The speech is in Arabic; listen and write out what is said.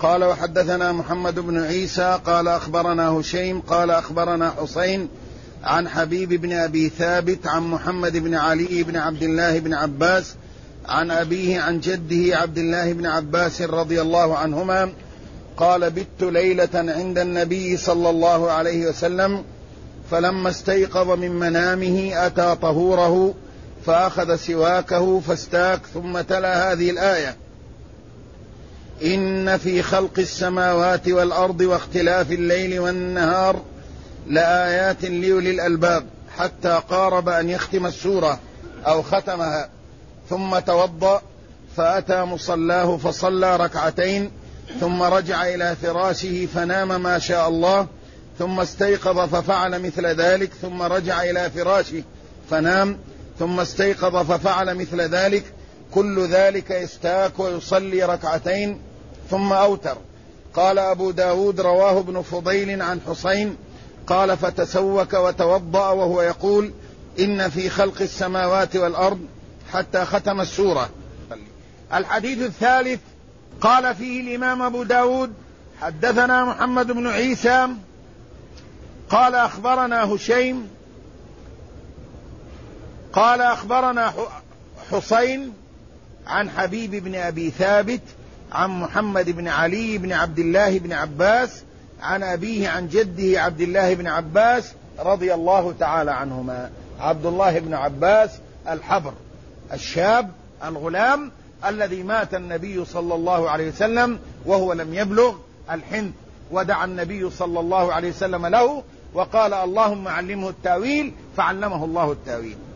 قال وحدثنا محمد بن عيسى قال أخبرنا هشيم قال أخبرنا حسين عن حبيب بن أبي ثابت عن محمد بن علي بن عبد الله بن عباس عن أبيه عن جده عبد الله بن عباس رضي الله عنهما قال بت ليلة عند النبي صلى الله عليه وسلم فلما استيقظ من منامه أتى طهوره فأخذ سواكه فاستاك ثم تلا هذه الآية: إن في خلق السماوات والأرض واختلاف الليل والنهار لآيات لأولي الألباب، حتى قارب أن يختم السورة أو ختمها، ثم توضأ فأتى مصلاه فصلى ركعتين ثم رجع إلى فراشه فنام ما شاء الله، ثم استيقظ ففعل مثل ذلك، ثم رجع إلى فراشه فنام، ثم استيقظ ففعل مثل ذلك، كل ذلك يستاك ويصلي ركعتين ثم أوتر. قال أبو داود رواه ابن فضيل عن حسين قال فتسوك وتوضأ وهو يقول إن في خلق السماوات والأرض حتى ختم السورة. الحديث الثالث قال فيه الإمام أبو داود حدثنا محمد بن عيسى قال أخبرنا هشيم قال أخبرنا حسين عن حبيب بن أبي ثابت عن محمد بن علي بن عبد الله بن عباس عن أبيه عن جده عبد الله بن عباس رضي الله تعالى عنهما. عبد الله بن عباس الحبر الشاب الغلام الذي مات النبي صلى الله عليه وسلم وهو لم يبلغ الحنث، ودعا النبي صلى الله عليه وسلم له وقال اللهم علمه التاويل، فعلمه الله التاويل.